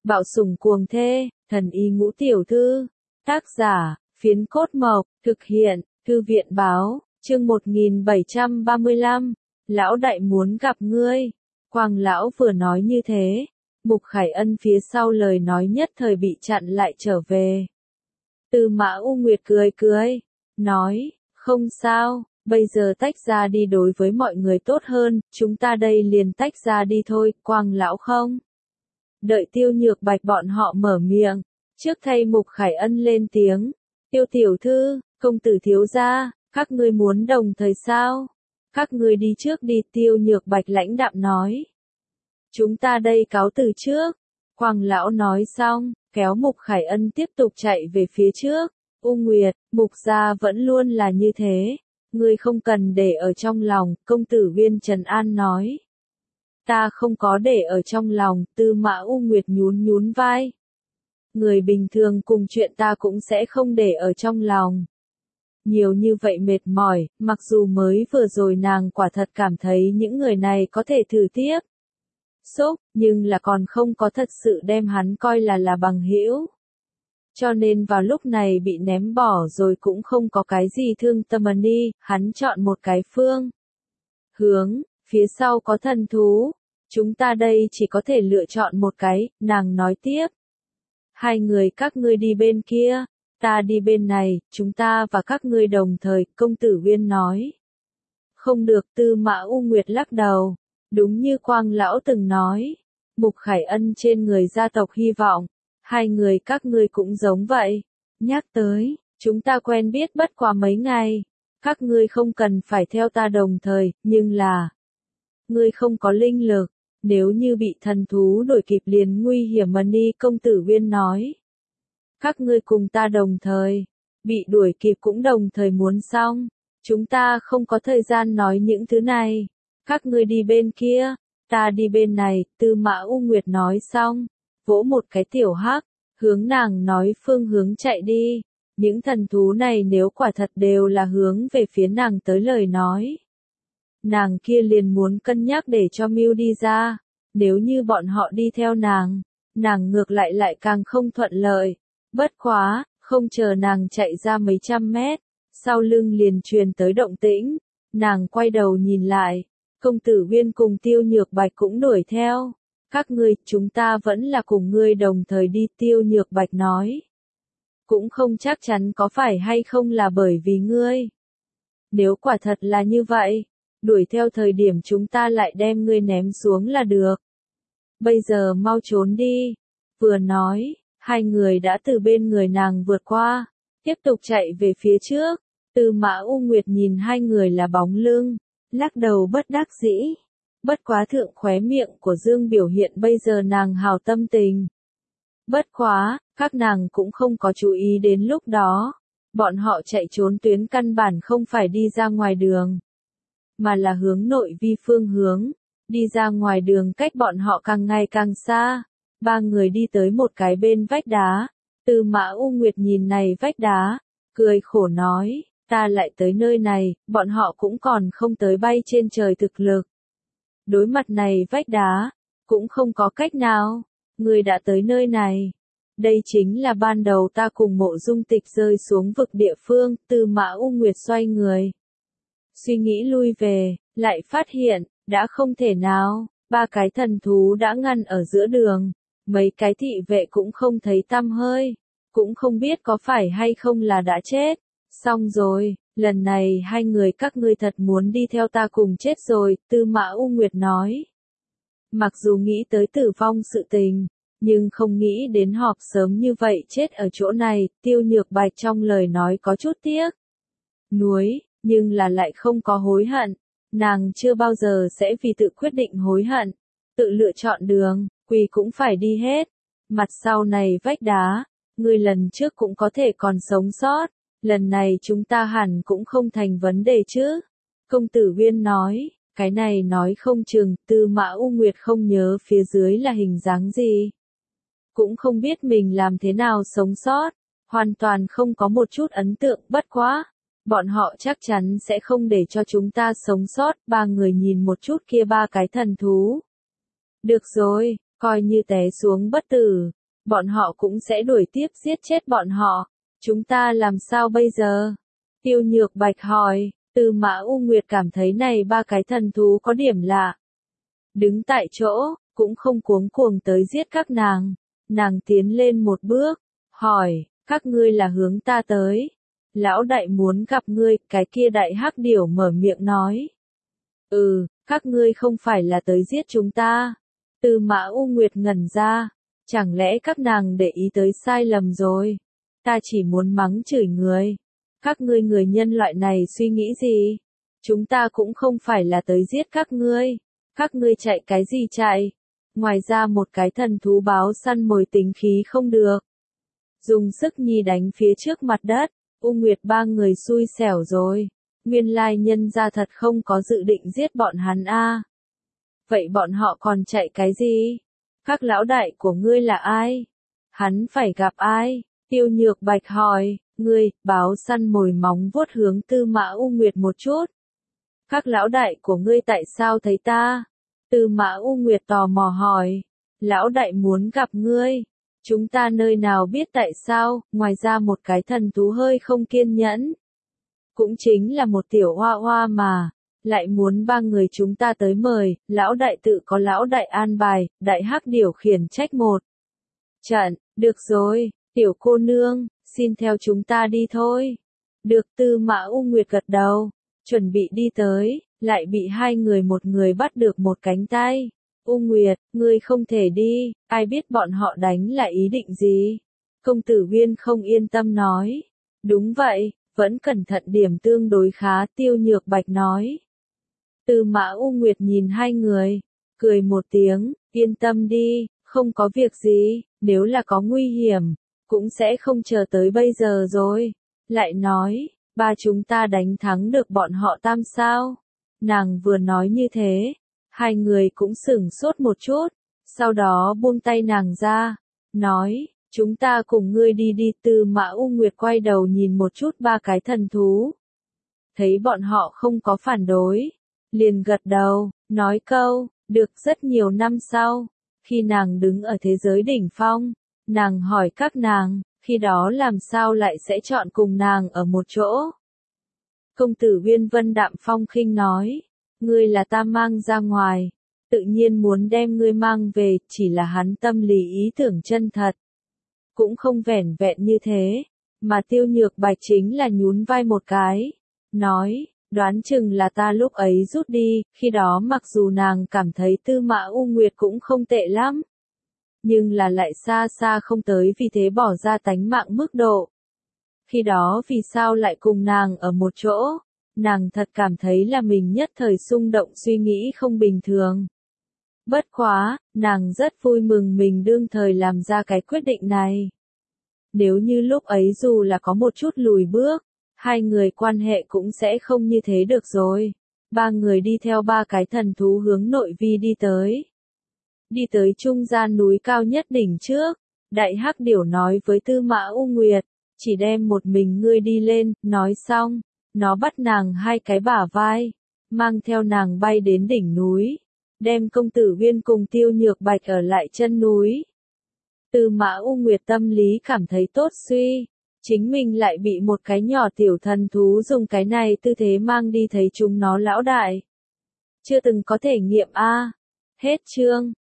Bạo sủng cuồng thê, thần y ngũ tiểu thư. Tác giả, Phiến Cốt Mộc, thực hiện, Thư viện báo, chương 1735. Lão đại muốn gặp ngươi. Quang lão vừa nói như thế, Mục Khải Ân phía sau lời nói nhất thời bị chặn lại trở về. Tư Mã U Nguyệt cười cười, nói, không sao, bây giờ tách ra đi đối với mọi người tốt hơn, chúng ta đây liền tách ra đi thôi, Quang lão không. Đợi Tiêu Nhược Bạch bọn họ mở miệng, trước thay Mục Khải Ân lên tiếng, Tiêu tiểu thư, công tử thiếu gia, các ngươi muốn đồng thời sao? Các ngươi đi trước đi, Tiêu Nhược Bạch lãnh đạm nói. Chúng ta đây cáo từ trước. Quang lão nói xong, kéo Mục Khải Ân tiếp tục chạy về phía trước. U Nguyệt, Mục gia vẫn luôn là như thế. Ngươi không cần để ở trong lòng, công tử Viên Trần An nói. Ta không có để ở trong lòng, Tư Mã U Nguyệt nhún vai. Người bình thường cùng chuyện ta cũng sẽ không để ở trong lòng. Nhiều như vậy mệt mỏi, mặc dù mới vừa rồi nàng quả thật cảm thấy những người này có thể thử tiếp. Nhưng là còn không có thật sự đem hắn coi là bằng hữu. Cho nên vào lúc này bị ném bỏ rồi cũng không có cái gì thương tâm đi, hắn chọn một cái phương hướng, phía sau có thần thú. Chúng ta đây chỉ có thể lựa chọn một cái, nàng nói tiếp. Hai người các ngươi đi bên kia, ta đi bên này, chúng ta và các ngươi đồng thời, công tử Viên nói. Không được, Tư Mã U Nguyệt lắc đầu. Đúng như Quang lão từng nói, Mục Khải Ân trên người gia tộc hy vọng, hai người các ngươi cũng giống vậy. Nhắc tới, chúng ta quen biết bất quá mấy ngày, các ngươi không cần phải theo ta đồng thời, nhưng là, ngươi không có linh lực, nếu như bị thần thú đuổi kịp liền nguy hiểm mà đi, công tử Viên nói. Các ngươi cùng ta đồng thời, bị đuổi kịp cũng đồng thời muốn xong, chúng ta không có thời gian nói những thứ này. Các ngươi đi bên kia, ta đi bên này, Tư Mã U Nguyệt nói xong, vỗ một cái tiểu hắc, hướng nàng nói phương hướng chạy đi. Những thần thú này nếu quả thật đều là hướng về phía nàng tới lời nói. Nàng kia liền muốn cân nhắc để cho Mưu đi ra, nếu như bọn họ đi theo nàng ngược lại càng không thuận lợi. Bất quá, không chờ nàng chạy ra mấy trăm mét, sau lưng liền truyền tới động tĩnh, nàng quay đầu nhìn lại. Công tử Viên cùng Tiêu Nhược Bạch cũng đuổi theo. Các ngươi, chúng ta vẫn là cùng ngươi đồng thời đi, Tiêu Nhược Bạch nói. Cũng không chắc chắn có phải hay không là bởi vì ngươi. Nếu quả thật là như vậy, đuổi theo thời điểm chúng ta lại đem ngươi ném xuống là được. Bây giờ mau trốn đi. Vừa nói, hai người đã từ bên người nàng vượt qua, tiếp tục chạy về phía trước. Tư Mã U Nguyệt nhìn hai người là bóng lưng. Lắc đầu bất đắc dĩ. Bất quá thượng khóe miệng của Dương biểu hiện bây giờ nàng hào tâm tình. Bất quá, các nàng cũng không có chú ý đến lúc đó. Bọn họ chạy trốn tuyến căn bản không phải đi ra ngoài đường, mà là hướng nội vi phương hướng. Đi ra ngoài đường cách bọn họ càng ngày càng xa. Ba người đi tới một cái bên vách đá. Tư Mã U Nguyệt nhìn này vách đá, cười khổ nói. Ta lại tới nơi này, bọn họ cũng còn không tới bay trên trời thực lực. Đối mặt này vách đá, cũng không có cách nào. Người đã tới nơi này. Đây chính là ban đầu ta cùng Mộ Dung Tịch rơi xuống vực địa phương, Tư Mã U Nguyệt xoay người. Suy nghĩ lui về, lại phát hiện, đã không thể nào, ba cái thần thú đã ngăn ở giữa đường. Mấy cái thị vệ cũng không thấy tăm hơi, cũng không biết có phải hay không là đã chết. Xong rồi, lần này hai người các ngươi thật muốn đi theo ta cùng chết rồi, Tư Mã U Nguyệt nói. Mặc dù nghĩ tới tử vong sự tình, nhưng không nghĩ đến họp sớm như vậy chết ở chỗ này, Tiêu Nhược Bạch trong lời nói có chút tiếc nuối, nhưng là lại không có hối hận. Nàng chưa bao giờ sẽ vì tự quyết định hối hận, tự lựa chọn đường, quỳ cũng phải đi hết. Mặt sau này vách đá, người lần trước cũng có thể còn sống sót. Lần này chúng ta hẳn cũng không thành vấn đề chứ. Công tử Viên nói, cái này nói không chừng, Tư Mã U Nguyệt không nhớ phía dưới là hình dáng gì. Cũng không biết mình làm thế nào sống sót, hoàn toàn không có một chút ấn tượng, bất quá. Bọn họ chắc chắn sẽ không để cho chúng ta sống sót, ba người nhìn một chút kia ba cái thần thú. Được rồi, Coi như té xuống bất tử, bọn họ cũng sẽ đuổi tiếp giết chết bọn họ. Chúng ta làm sao bây giờ? Tiêu Nhược Bạch hỏi. Tư Mã U Nguyệt cảm thấy này ba cái thần thú có điểm lạ. Đứng tại chỗ, cũng không cuống cuồng tới giết các nàng. Nàng tiến lên một bước, hỏi, các ngươi là hướng ta tới. Lão đại muốn gặp ngươi, cái kia đại hắc điểu mở miệng nói. Các ngươi không phải là tới giết chúng ta. Tư Mã U Nguyệt ngẩn ra, chẳng lẽ các nàng để ý tới sai lầm rồi? Ta chỉ muốn mắng chửi người. Các ngươi người nhân loại này suy nghĩ gì? Chúng ta cũng không phải là tới giết các ngươi. Các ngươi chạy cái gì chạy? Ngoài ra một cái thần thú báo săn mồi tính khí không được. Dùng sức nhi đánh phía trước mặt đất, U Nguyệt ba người xui xẻo rồi. Nguyên lai nhân ra thật không có dự định giết bọn hắn a. Vậy bọn họ còn chạy cái gì? Các lão đại của ngươi là ai? Hắn phải gặp ai? Tiêu Nhược Bạch hỏi, ngươi, báo săn mồi móng vuốt hướng Tư Mã U Nguyệt một chút. Các lão đại của ngươi tại sao thấy ta? Tư Mã U Nguyệt tò mò hỏi, lão đại muốn gặp ngươi. Chúng ta nơi nào biết tại sao, ngoài ra một cái thần thú hơi không kiên nhẫn. Cũng chính là một tiểu hoa hoa mà, lại muốn ba người chúng ta tới mời, lão đại tự có lão đại an bài, đại hắc điều khiển trách một. Trận, được rồi, tiểu cô nương, xin theo chúng ta đi thôi. Được. Tư Mã U Nguyệt gật đầu, chuẩn bị đi tới, lại bị hai người một người bắt được một cánh tay. U Nguyệt, ngươi không thể đi, ai biết bọn họ đánh là ý định gì? Công tử Uyên không yên tâm nói. Đúng vậy, vẫn cẩn thận điểm tương đối khá, Tiêu Nhược Bạch nói. Tư Mã U Nguyệt nhìn hai người, cười một tiếng, yên tâm đi, không có việc gì, nếu là có nguy hiểm, cũng sẽ không chờ tới bây giờ rồi. Lại nói, ba chúng ta đánh thắng được bọn họ tam sao? Nàng vừa nói như thế, hai người cũng sửng sốt một chút, sau đó buông tay nàng ra, nói, chúng ta cùng ngươi đi đi. Tư Mã U Nguyệt quay đầu nhìn một chút ba cái thần thú. Thấy bọn họ không có phản đối, liền gật đầu, nói câu, được. Rất nhiều năm sau, khi nàng đứng ở thế giới đỉnh phong, nàng hỏi các nàng, khi đó làm sao lại sẽ chọn cùng nàng ở một chỗ? Công tử Uyên Vân đạm phong khinh nói, ngươi là ta mang ra ngoài, tự nhiên muốn đem ngươi mang về, chỉ là hắn tâm lý ý tưởng chân thật. Cũng không vẻn vẹn như thế, mà Tiêu Nhược Bạch chính là nhún vai một cái, nói, đoán chừng là ta lúc ấy rút đi, khi đó mặc dù nàng cảm thấy Tư Mã U Nguyệt cũng không tệ lắm, nhưng là lại xa xa không tới vì thế bỏ ra tánh mạng mức độ. Khi đó vì sao lại cùng nàng ở một chỗ? Nàng thật cảm thấy là mình nhất thời xung động suy nghĩ không bình thường. Bất quá, nàng rất vui mừng mình đương thời làm ra cái quyết định này. Nếu như lúc ấy dù là có một chút lùi bước, hai người quan hệ cũng sẽ không như thế được rồi. Ba người đi theo ba cái thần thú hướng nội vi đi tới. Đi tới trung gian núi cao nhất đỉnh trước, đại hắc điểu nói với Tư Mã U Nguyệt, chỉ đem một mình ngươi đi lên. Nói xong, nó bắt nàng hai cái bả vai, mang theo nàng bay đến đỉnh núi, đem công tử Uyên cùng Tiêu Nhược Bạch ở lại chân núi. Tư Mã U Nguyệt tâm lý cảm thấy tốt suy, chính mình lại bị một cái nhỏ tiểu thần thú dùng cái này tư thế mang đi thấy chúng nó lão đại. Chưa từng có thể nghiệm a. Hết chương.